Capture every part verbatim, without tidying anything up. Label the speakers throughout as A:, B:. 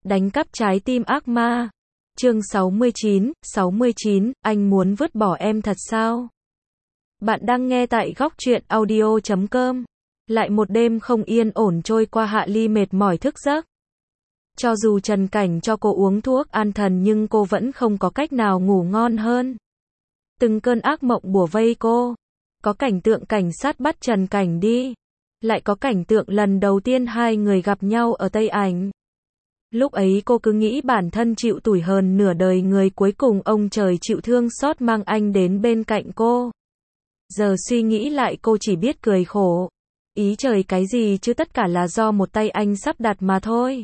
A: Đánh cắp trái tim ác ma. Chương sáu mươi chín, sáu mươi chín, anh muốn vứt bỏ em thật sao? Bạn đang nghe tại góc truyện audio chấm com. Lại một đêm không yên ổn trôi qua, Hạ Ly mệt mỏi thức giấc. Cho dù Trần Cảnh cho cô uống thuốc an thần nhưng cô vẫn không có cách nào ngủ ngon hơn. Từng cơn ác mộng bủa vây cô. Có cảnh tượng cảnh sát bắt Trần Cảnh đi. Lại có cảnh tượng lần đầu tiên hai người gặp nhau ở Tây Ảnh. Lúc ấy cô cứ nghĩ bản thân chịu tủi hơn nửa đời người, cuối cùng ông trời chịu thương xót mang anh đến bên cạnh cô. Giờ suy nghĩ lại cô chỉ biết cười khổ. Ý trời cái gì chứ, tất cả là do một tay anh sắp đặt mà thôi.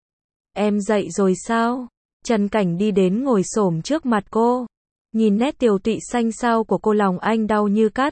A: Em dậy rồi sao? Trần Cảnh đi đến ngồi xổm trước mặt cô. Nhìn nét tiều tụy xanh xao của cô, lòng anh đau như cắt.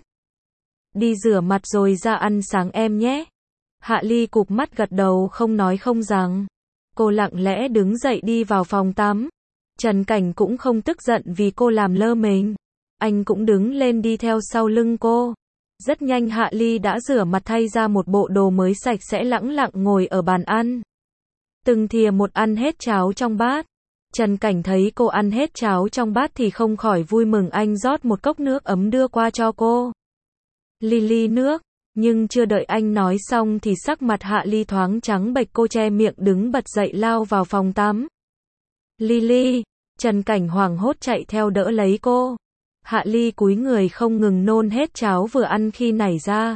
A: Đi rửa mặt rồi ra ăn sáng em nhé. Hạ Ly cụp mắt gật đầu không nói không rằng. Cô lặng lẽ đứng dậy đi vào phòng tắm. Trần Cảnh cũng không tức giận vì cô làm lơ mình. Anh cũng đứng lên đi theo sau lưng cô. Rất nhanh Hạ Ly đã rửa mặt, thay ra một bộ đồ mới sạch sẽ, lẳng lặng ngồi ở bàn ăn. Từng thìa một ăn hết cháo trong bát. Trần Cảnh thấy cô ăn hết cháo trong bát thì không khỏi vui mừng, anh rót một cốc nước ấm đưa qua cho cô. Ly ly nước. Nhưng chưa đợi anh nói xong thì sắc mặt Hạ Ly thoáng trắng bệch, cô che miệng đứng bật dậy lao vào phòng tắm. Ly ly. Trần Cảnh hoảng hốt chạy theo đỡ lấy cô. Hạ Ly cúi người không ngừng nôn hết cháo vừa ăn khi nảy ra.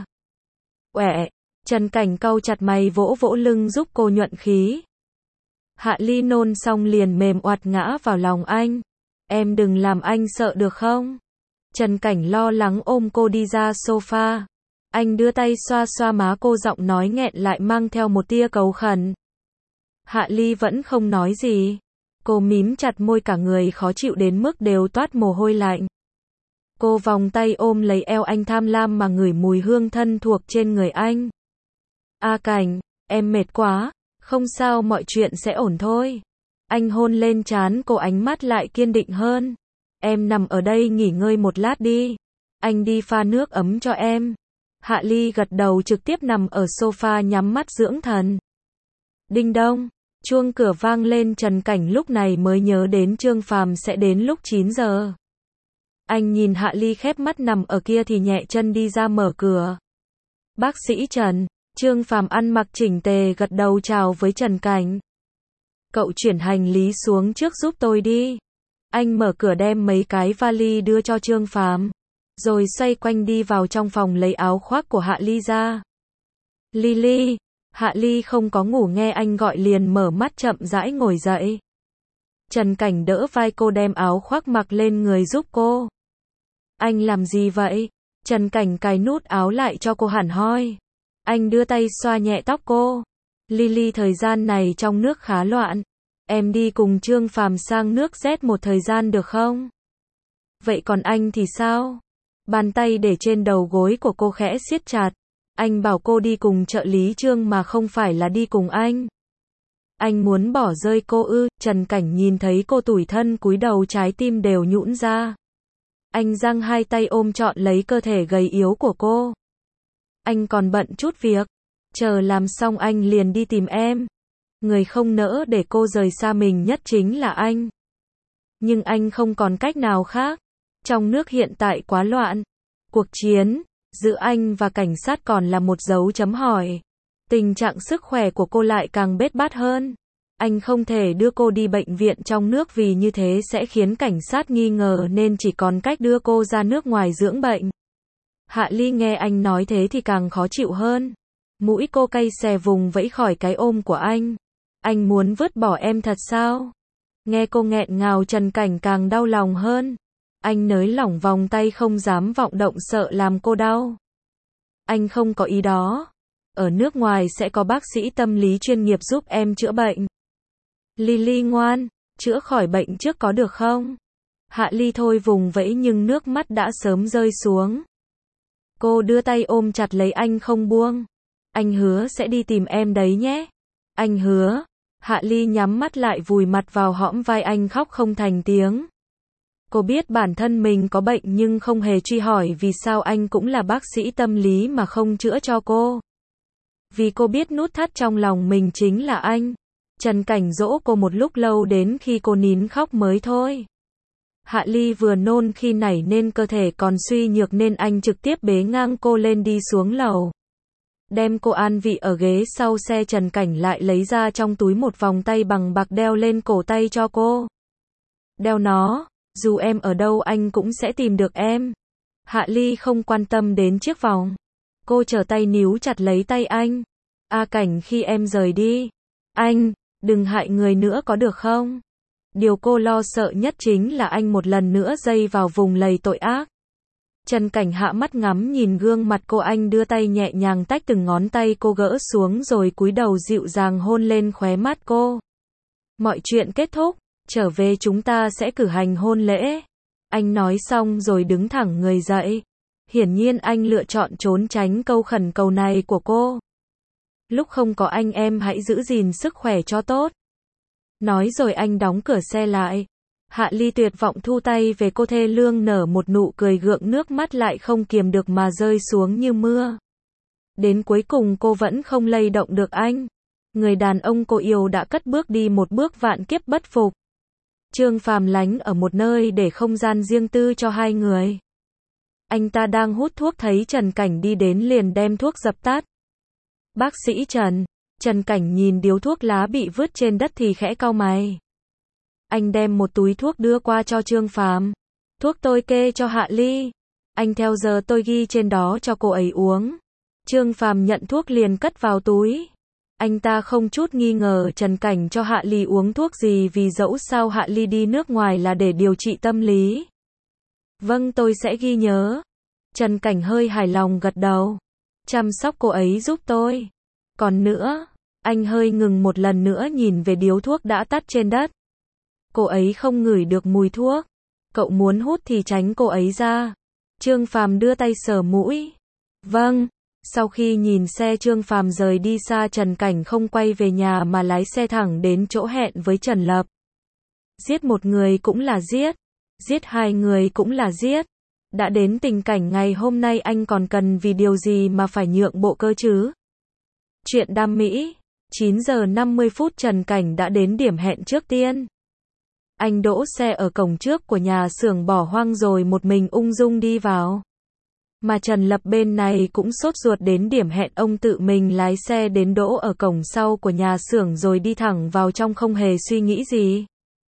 A: Uệ. Trần Cảnh cau chặt mày vỗ vỗ lưng giúp cô nhuận khí. Hạ Ly nôn xong liền mềm oạt ngã vào lòng anh. Em đừng làm anh sợ được không? Trần Cảnh lo lắng ôm cô đi ra sofa. Anh đưa tay xoa xoa má cô, giọng nói nghẹn lại mang theo một tia cầu khẩn. Hạ Ly vẫn không nói gì. Cô mím chặt môi, cả người khó chịu đến mức đều toát mồ hôi lạnh. Cô vòng tay ôm lấy eo anh, tham lam mà ngửi mùi hương thân thuộc trên người anh. A Cảnh, em mệt quá. Không sao, mọi chuyện sẽ ổn thôi. Anh hôn lên trán cô, ánh mắt lại kiên định hơn. Em nằm ở đây nghỉ ngơi một lát đi. Anh đi pha nước ấm cho em. Hạ Ly gật đầu, trực tiếp nằm ở sofa nhắm mắt dưỡng thần. Đinh đông, chuông cửa vang lên. Trần Cảnh lúc này mới nhớ đến Trương Phàm sẽ đến lúc chín giờ. Anh nhìn Hạ Ly khép mắt nằm ở kia thì nhẹ chân đi ra mở cửa. Bác sĩ Trần. Trương Phàm ăn mặc chỉnh tề gật đầu chào với Trần Cảnh. Cậu chuyển hành lý xuống trước giúp tôi đi. Anh mở cửa đem mấy cái vali đưa cho Trương Phàm, rồi xoay quanh đi vào trong phòng lấy áo khoác của Hạ Ly ra. Ly ly. Hạ Ly không có ngủ, nghe anh gọi liền mở mắt chậm rãi ngồi dậy. Trần Cảnh đỡ vai cô đem áo khoác mặc lên người giúp cô. Anh làm gì vậy? Trần Cảnh cài nút áo lại cho cô hẳn hoi. Anh đưa tay xoa nhẹ tóc cô. Ly ly, thời gian này trong nước khá loạn. Em đi cùng Trương Phàm sang nước Z một thời gian được không? Vậy còn anh thì sao? Bàn tay để trên đầu gối của cô khẽ siết chặt. Anh bảo cô đi cùng trợ lý Trương mà không phải là đi cùng anh. Anh muốn bỏ rơi cô ư? Trần Cảnh nhìn thấy cô tủi thân cúi đầu, trái tim đều nhũn ra. Anh giang hai tay ôm trọn lấy cơ thể gầy yếu của cô. Anh còn bận chút việc. Chờ làm xong anh liền đi tìm em. Người không nỡ để cô rời xa mình nhất chính là anh. Nhưng anh không còn cách nào khác. Trong nước hiện tại quá loạn. Cuộc chiến giữa anh và cảnh sát còn là một dấu chấm hỏi. Tình trạng sức khỏe của cô lại càng bết bát hơn. Anh không thể đưa cô đi bệnh viện trong nước vì như thế sẽ khiến cảnh sát nghi ngờ, nên chỉ còn cách đưa cô ra nước ngoài dưỡng bệnh. Hạ Ly nghe anh nói thế thì càng khó chịu hơn. Mũi cô cay xè vùng vẫy khỏi cái ôm của anh. Anh muốn vứt bỏ em thật sao? Nghe cô nghẹn ngào, Trần Cảnh càng đau lòng hơn. Anh nới lỏng vòng tay, không dám vọng động, sợ làm cô đau. Anh không có ý đó. Ở nước ngoài sẽ có bác sĩ tâm lý chuyên nghiệp giúp em chữa bệnh. Ly ly ngoan, chữa khỏi bệnh trước có được không? Hạ Ly thôi vùng vẫy nhưng nước mắt đã sớm rơi xuống. Cô đưa tay ôm chặt lấy anh không buông. Anh hứa sẽ đi tìm em đấy nhé. Anh hứa. Hạ Ly nhắm mắt lại, vùi mặt vào hõm vai anh, khóc không thành tiếng. Cô biết bản thân mình có bệnh nhưng không hề truy hỏi vì sao anh cũng là bác sĩ tâm lý mà không chữa cho cô. Vì cô biết nút thắt trong lòng mình chính là anh. Trần Cảnh dỗ cô một lúc lâu đến khi cô nín khóc mới thôi. Hạ Ly vừa nôn khi nảy nên cơ thể còn suy nhược nên anh trực tiếp bế ngang cô lên đi xuống lầu. Đem cô an vị ở ghế sau xe, Trần Cảnh lại lấy ra trong túi một vòng tay bằng bạc đeo lên cổ tay cho cô. Đeo nó, dù em ở đâu anh cũng sẽ tìm được em. Hạ Ly không quan tâm đến chiếc vòng. Cô trở tay níu chặt lấy tay anh. A Cảnh, khi em rời đi, anh, đừng hại người nữa có được không? Điều cô lo sợ nhất chính là anh một lần nữa dây vào vùng lầy tội ác. Trần Cảnh hạ mắt ngắm nhìn gương mặt cô, anh đưa tay nhẹ nhàng tách từng ngón tay cô gỡ xuống rồi cúi đầu dịu dàng hôn lên khóe mắt cô. Mọi chuyện kết thúc, trở về chúng ta sẽ cử hành hôn lễ. Anh nói xong rồi đứng thẳng người dậy. Hiển nhiên anh lựa chọn trốn tránh câu khẩn cầu này của cô. Lúc không có anh em hãy giữ gìn sức khỏe cho tốt. Nói rồi anh đóng cửa xe lại. Hạ Ly tuyệt vọng thu tay về, cô thê lương nở một nụ cười gượng, nước mắt lại không kiềm được mà rơi xuống như mưa. Đến cuối cùng cô vẫn không lay động được anh. Người đàn ông cô yêu đã cất bước đi một bước vạn kiếp bất phục. Trương Phàm lánh ở một nơi để không gian riêng tư cho hai người. Anh ta đang hút thuốc thấy Trần Cảnh đi đến liền đem thuốc dập tắt. Bác sĩ Trần. Trần Cảnh nhìn điếu thuốc lá bị vứt trên đất thì khẽ cau mày. Anh đem một túi thuốc đưa qua cho Trương Phàm. Thuốc tôi kê cho Hạ Ly. Anh theo giờ tôi ghi trên đó cho cô ấy uống. Trương Phàm nhận thuốc liền cất vào túi. Anh ta không chút nghi ngờ Trần Cảnh cho Hạ Ly uống thuốc gì, vì dẫu sao Hạ Ly đi nước ngoài là để điều trị tâm lý. Vâng, tôi sẽ ghi nhớ. Trần Cảnh hơi hài lòng gật đầu. Chăm sóc cô ấy giúp tôi. Còn nữa, anh hơi ngừng một lần nữa nhìn về điếu thuốc đã tắt trên đất. Cô ấy không ngửi được mùi thuốc. Cậu muốn hút thì tránh cô ấy ra. Trương Phàm đưa tay sờ mũi. Vâng. Sau khi nhìn xe Trương Phàm rời đi xa, Trần Cảnh không quay về nhà mà lái xe thẳng đến chỗ hẹn với Trần Lập. Giết một người cũng là giết. Giết hai người cũng là giết. Đã đến tình cảnh ngày hôm nay anh còn cần vì điều gì mà phải nhượng bộ cơ chứ? Chuyện đam mỹ. chín giờ năm mươi phút Trần Cảnh đã đến điểm hẹn trước tiên. Anh đỗ xe ở cổng trước của nhà xưởng bỏ hoang rồi một mình ung dung đi vào. Mà Trần Lập bên này cũng sốt ruột đến điểm hẹn, ông tự mình lái xe đến đỗ ở cổng sau của nhà xưởng rồi đi thẳng vào trong không hề suy nghĩ gì.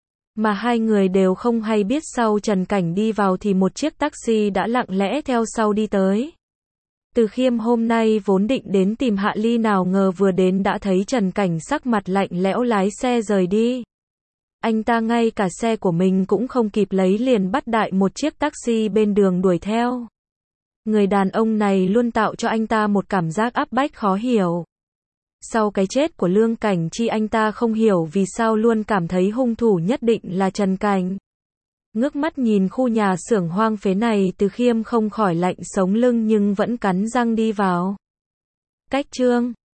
A: Mà hai người đều không hay biết sau Trần Cảnh đi vào thì một chiếc taxi đã lặng lẽ theo sau đi tới. Từ Khiêm hôm nay vốn định đến tìm Hạ Ly, nào ngờ vừa đến đã thấy Trần Cảnh sắc mặt lạnh lẽo lái xe rời đi. Anh ta ngay cả xe của mình cũng không kịp lấy liền bắt đại một chiếc taxi bên đường đuổi theo. Người đàn ông này luôn tạo cho anh ta một cảm giác áp bách khó hiểu. Sau cái chết của Lương Cảnh Chi, anh ta không hiểu vì sao luôn cảm thấy hung thủ nhất định là Trần Cảnh. Ngước mắt nhìn khu nhà xưởng hoang phế này, Từ Khiêm không khỏi lạnh sống lưng nhưng vẫn cắn răng đi vào. Cách Trương